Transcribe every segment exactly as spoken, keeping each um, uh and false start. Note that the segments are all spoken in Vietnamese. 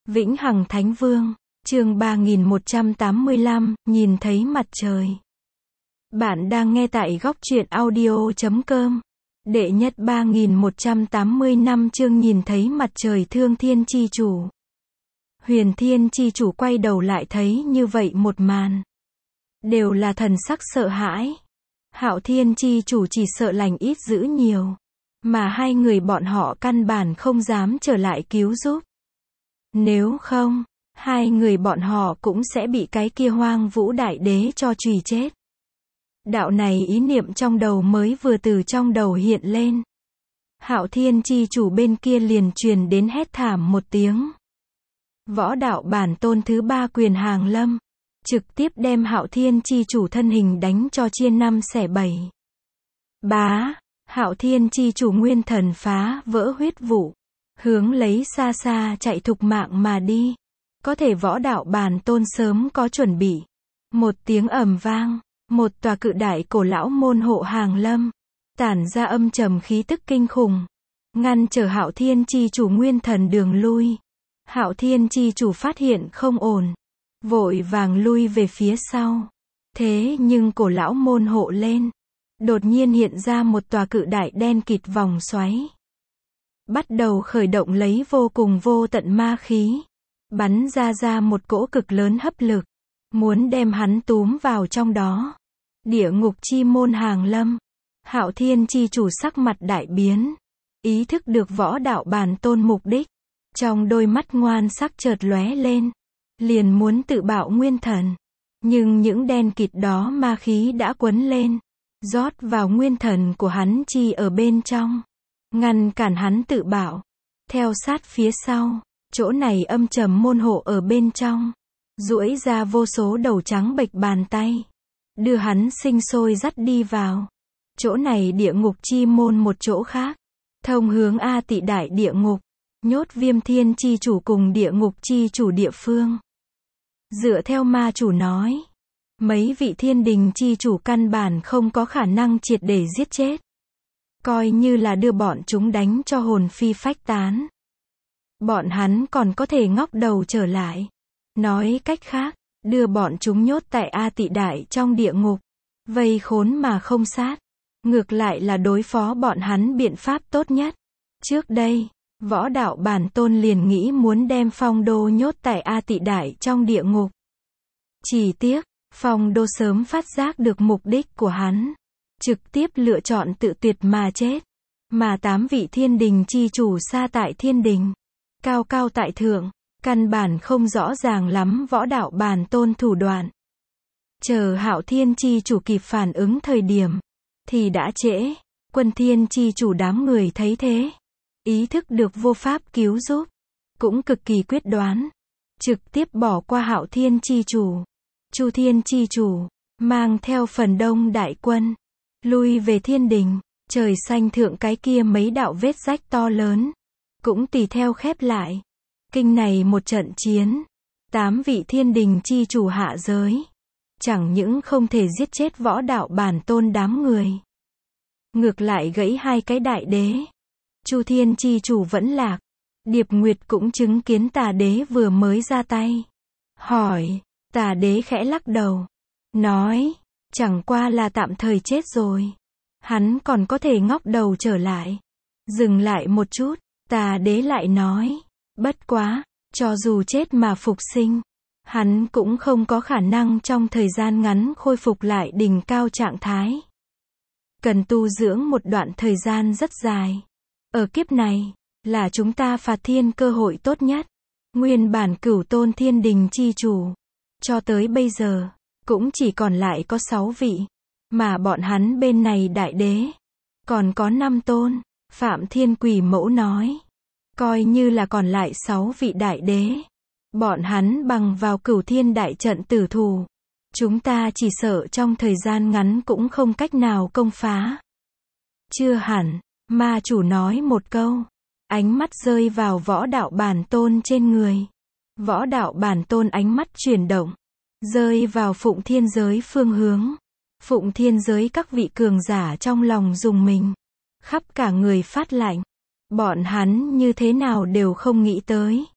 Vĩnh Hằng Thánh Vương, chương ba nghìn một trăm tám mươi lăm, nhìn thấy mặt trời. Bạn đang nghe tại góc truyện audio chấm com. Đệ nhất ba nghìn một trăm tám mươi lăm chương nhìn thấy mặt trời Thương Thiên Chi Chủ. Huyền Thiên Chi Chủ quay đầu lại thấy như vậy một màn. Đều là thần sắc sợ hãi. Hạo Thiên Chi Chủ chỉ sợ lành ít dữ nhiều. Mà hai người bọn họ căn bản không dám trở lại cứu giúp. Nếu không, hai người bọn họ cũng sẽ bị cái kia Hoang Vũ Đại Đế cho chùy chết. Đạo này ý niệm trong đầu mới vừa từ trong đầu hiện lên. Hạo Thiên Chi Chủ bên kia liền truyền đến hét thảm một tiếng. Võ đạo bản tôn thứ ba quyền hàng lâm, trực tiếp đem Hạo Thiên Chi Chủ thân hình đánh cho chia năm xẻ bảy. Bá, Hạo Thiên Chi Chủ nguyên thần phá vỡ huyết vụ, hướng lấy xa xa chạy thục mạng mà đi. Có thể võ đạo bản tôn sớm có chuẩn bị. Một tiếng ầm vang, một tòa cự đại cổ lão môn hộ hàng lâm, tản ra âm trầm khí tức kinh khủng, ngăn trở Hạo Thiên Chi Chủ nguyên thần đường lui. Hạo Thiên Chi Chủ phát hiện không ổn, vội vàng lui về phía sau. Thế nhưng cổ lão môn hộ lên, đột nhiên hiện ra một tòa cự đại đen kịt vòng xoáy. Bắt đầu khởi động lấy vô cùng vô tận ma khí, bắn ra ra một cỗ cực lớn hấp lực, muốn đem hắn túm vào trong đó. Địa ngục chi môn hàng lâm. Hạo Thiên Chi Chủ sắc mặt đại biến, ý thức được võ đạo bản tôn mục đích, trong đôi mắt ngoan sắc chợt lóe lên, liền muốn tự bạo nguyên thần. Nhưng những đen kịt đó ma khí đã quấn lên, rót vào nguyên thần của hắn chi ở bên trong, ngăn cản hắn tự bạo. Theo sát phía sau, chỗ này âm trầm môn hộ ở bên trong, duỗi ra vô số đầu trắng bệch bàn tay, đưa hắn sinh sôi dắt đi vào. Chỗ này địa ngục chi môn một chỗ khác, thông hướng A Tị Đại Địa Ngục, nhốt Viêm Thiên Chi Chủ cùng địa ngục chi chủ địa phương. Dựa theo ma chủ nói, mấy vị thiên đình chi chủ căn bản không có khả năng triệt để giết chết. Coi như là đưa bọn chúng đánh cho hồn phi phách tán, bọn hắn còn có thể ngóc đầu trở lại. Nói cách khác, đưa bọn chúng nhốt tại A Tị Đại trong địa ngục, vây khốn mà không sát, ngược lại là đối phó bọn hắn biện pháp tốt nhất. Trước đây, võ đạo bản tôn liền nghĩ muốn đem Phong Đô nhốt tại A Tị Đại trong địa ngục. Chỉ tiếc, Phong Đô sớm phát giác được mục đích của hắn, trực tiếp lựa chọn tự tuyệt mà chết. Mà tám vị thiên đình chi chủ xa tại thiên đình, cao cao tại thượng, căn bản không rõ ràng lắm võ đạo bản tôn thủ đoạn. Chờ Hạo Thiên Chi Chủ kịp phản ứng thời điểm, thì đã trễ. Quân Thiên Chi Chủ đám người thấy thế, ý thức được vô pháp cứu giúp, cũng cực kỳ quyết đoán, trực tiếp bỏ qua Hạo Thiên Chi Chủ. Chu Thiên Chi Chủ mang theo phần đông đại quân, lui về thiên đình. Trời xanh thượng cái kia mấy đạo vết rách to lớn, cũng tùy theo khép lại. Kinh này một trận chiến, tám vị thiên đình chi chủ hạ giới, chẳng những không thể giết chết võ đạo bản tôn đám người, ngược lại gãy hai cái đại đế. Chu Thiên Chi Chủ vẫn lạc. Điệp Nguyệt cũng chứng kiến Tà Đế vừa mới ra tay. Hỏi, Tà Đế khẽ lắc đầu, nói, chẳng qua là tạm thời chết rồi, hắn còn có thể ngóc đầu trở lại. Dừng lại một chút, Tà Đế lại nói, bất quá, cho dù chết mà phục sinh, hắn cũng không có khả năng trong thời gian ngắn khôi phục lại đỉnh cao trạng thái. Cần tu dưỡng một đoạn thời gian rất dài. Ở kiếp này, là chúng ta phạt thiên cơ hội tốt nhất. Nguyên bản cửu tôn thiên đình chi chủ, cho tới bây giờ, cũng chỉ còn lại có sáu vị. Mà bọn hắn bên này đại đế, còn có năm tôn. Phạm Thiên Quỷ Mẫu nói, coi như là còn lại sáu vị đại đế, bọn hắn bằng vào cửu thiên đại trận tử thủ, chúng ta chỉ sợ trong thời gian ngắn cũng không cách nào công phá. Chưa hẳn, ma chủ nói một câu, ánh mắt rơi vào võ đạo bản tôn trên người. Võ đạo bản tôn ánh mắt chuyển động, rơi vào Phụng Thiên giới phương hướng. Phụng Thiên giới các vị cường giả trong lòng rùng mình, khắp cả người phát lạnh. Bọn hắn như thế nào đều không nghĩ tới,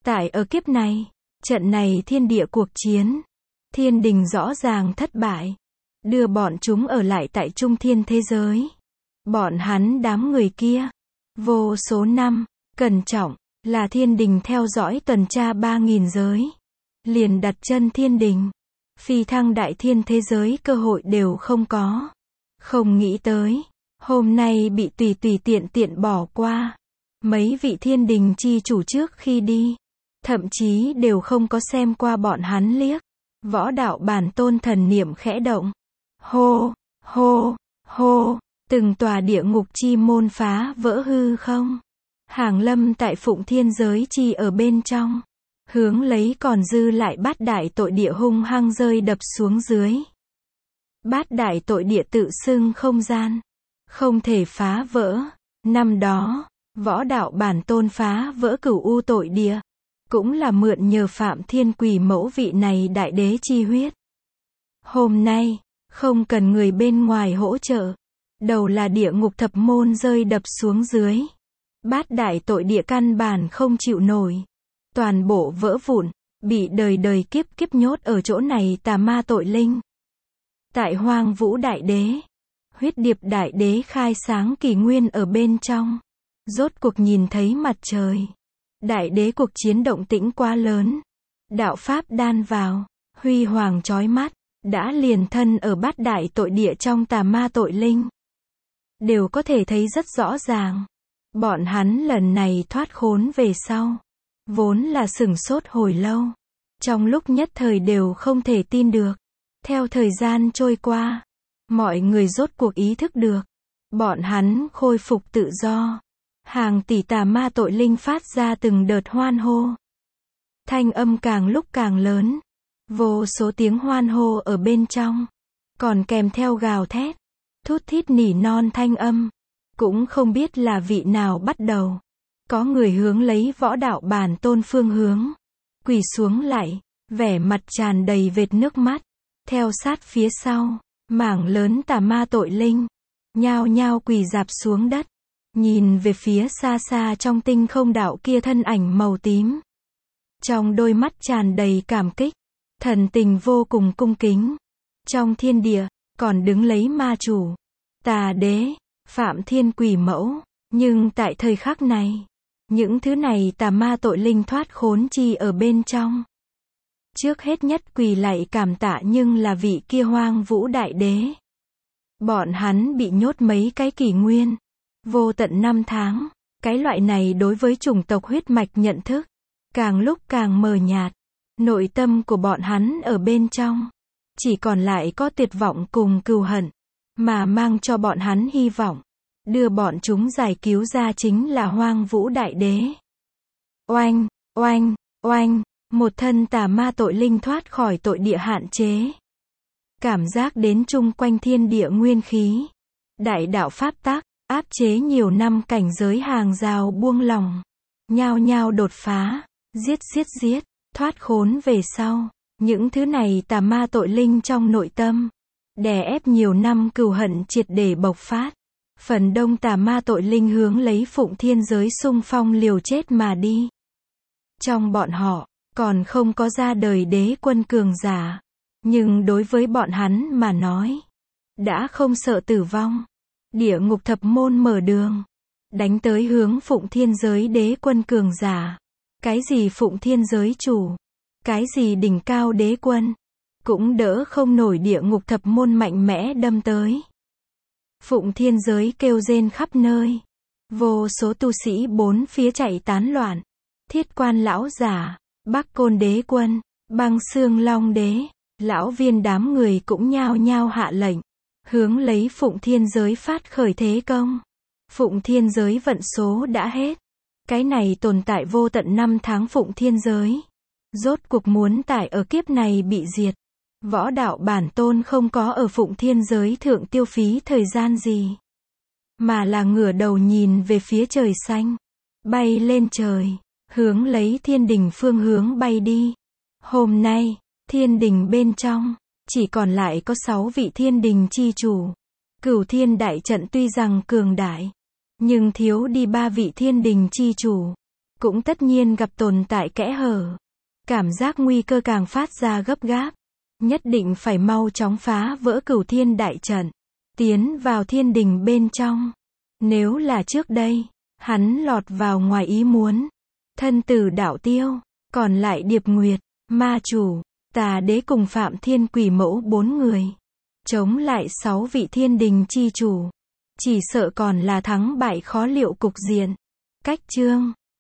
Tại ở kiếp này, trận này thiên địa cuộc chiến, thiên đình rõ ràng thất bại, đưa bọn chúng ở lại tại trung thiên thế giới. Bọn hắn đám người kia, vô số năm, cẩn trọng, là thiên đình theo dõi tuần tra ba nghìn giới. Liền đặt chân thiên đình, phi thăng đại thiên thế giới cơ hội đều không có. Không nghĩ tới, hôm nay bị tùy tùy tiện tiện bỏ qua. Mấy vị thiên đình chi chủ trước khi đi, thậm chí đều không có xem qua bọn hắn liếc. Võ đạo bản tôn thần niệm khẽ động. Hô, hô, hô, từng tòa địa ngục chi môn phá vỡ hư không. Hàng lâm tại Phụng Thiên giới chi ở bên trong. Hướng lấy còn dư lại bát đại tội địa hung hăng rơi đập xuống dưới. Bát đại tội địa tự xưng không gian, không thể phá vỡ. Năm đó, võ đạo bản tôn phá vỡ cửu u tội địa, cũng là mượn nhờ Phạm Thiên Quỷ Mẫu vị này đại đế chi huyết. Hôm nay, không cần người bên ngoài hỗ trợ, đầu là địa ngục thập môn rơi đập xuống dưới. Bát đại tội địa căn bản không chịu nổi, toàn bộ vỡ vụn, bị đời đời kiếp kiếp nhốt ở chỗ này tà ma tội linh. Tại Hoang Vũ Đại Đế, Huyết Điệp Đại Đế khai sáng kỷ nguyên ở bên trong, rốt cuộc nhìn thấy mặt trời. Đại đế cuộc chiến động tĩnh quá lớn, đạo pháp đan vào, huy hoàng chói mắt, đã liền thân ở bát đại tội địa trong tà ma tội linh. Đều có thể thấy rất rõ ràng, bọn hắn lần này thoát khốn về sau, vốn là sửng sốt hồi lâu, trong lúc nhất thời đều không thể tin được. Theo thời gian trôi qua, mọi người rốt cuộc ý thức được, bọn hắn khôi phục tự do. Hàng tỷ tà ma tội linh phát ra từng đợt hoan hô. Thanh âm càng lúc càng lớn, vô số tiếng hoan hô ở bên trong, còn kèm theo gào thét, thút thít nỉ non thanh âm. Cũng không biết là vị nào bắt đầu, có người hướng lấy võ đạo bản tôn phương hướng, quỳ xuống lại, vẻ mặt tràn đầy vệt nước mắt. Theo sát phía sau, mảng lớn tà ma tội linh, nhao nhao quỳ rạp xuống đất, nhìn về phía xa xa trong tinh không đạo kia thân ảnh màu tím. Trong đôi mắt tràn đầy cảm kích, thần tình vô cùng cung kính. Trong thiên địa, còn đứng lấy ma chủ, tà đế, Phạm Thiên Quỷ Mẫu. Nhưng tại thời khắc này, những thứ này tà ma tội linh thoát khốn chi ở bên trong. Trước hết nhất quỳ lạy cảm tạ nhưng là vị kia Hoang Vũ Đại Đế. Bọn hắn bị nhốt mấy cái kỷ nguyên, vô tận năm tháng, cái loại này đối với chủng tộc huyết mạch nhận thức, càng lúc càng mờ nhạt. Nội tâm của bọn hắn ở bên trong, chỉ còn lại có tuyệt vọng cùng cừu hận, mà mang cho bọn hắn hy vọng, đưa bọn chúng giải cứu ra chính là Hoang Vũ Đại Đế. Oanh, oanh, oanh, một thân tà ma tội linh thoát khỏi tội địa hạn chế. Cảm giác đến chung quanh thiên địa nguyên khí, đại đạo pháp tắc, áp chế nhiều năm cảnh giới hàng rào buông lỏng, nhao nhao đột phá, giết giết giết, thoát khốn về sau, những thứ này tà ma tội linh trong nội tâm, đè ép nhiều năm cừu hận triệt để bộc phát. Phần đông tà ma tội linh hướng lấy Phụng Thiên giới xung phong liều chết mà đi. Trong bọn họ, còn không có ra đời đế quân cường giả, nhưng đối với bọn hắn mà nói, đã không sợ tử vong. Địa ngục thập môn mở đường, đánh tới hướng Phụng Thiên giới đế quân cường giả. Cái gì Phụng Thiên giới chủ, cái gì đỉnh cao đế quân, cũng đỡ không nổi địa ngục thập môn mạnh mẽ đâm tới. Phụng Thiên giới kêu rên khắp nơi, vô số tu sĩ bốn phía chạy tán loạn. Thiết Quan lão giả, Bắc Côn đế quân, Băng Xương Long đế, lão viên đám người cũng nhao nhao hạ lệnh, hướng lấy Phụng Thiên giới phát khởi thế công. Phụng Thiên giới vận số đã hết. Cái này tồn tại vô tận năm tháng Phụng Thiên giới, rốt cuộc muốn tại ở kiếp này bị diệt. Võ đạo bản tôn không có ở Phụng Thiên giới thượng tiêu phí thời gian gì, mà là ngửa đầu nhìn về phía trời xanh, bay lên trời, hướng lấy thiên đình phương hướng bay đi. Hôm nay, thiên đình bên trong, chỉ còn lại có sáu vị thiên đình chi chủ. Cửu thiên đại trận tuy rằng cường đại, nhưng thiếu đi ba vị thiên đình chi chủ. cũng tất nhiên gặp tồn tại kẽ hở. Cảm giác nguy cơ càng phát ra gấp gáp. Nhất định phải mau chóng phá vỡ cửu thiên đại trận, tiến vào thiên đình bên trong. Nếu là trước đây, hắn lọt vào ngoài ý muốn. Thân tử đạo tiêu, còn lại Điệp Nguyệt, ma chủ, Tà Đế cùng Phạm Thiên Quỷ Mẫu bốn người. Chống lại sáu vị thiên đình chi chủ. Chỉ sợ còn là thắng bại khó liệu cục diện. Cách chương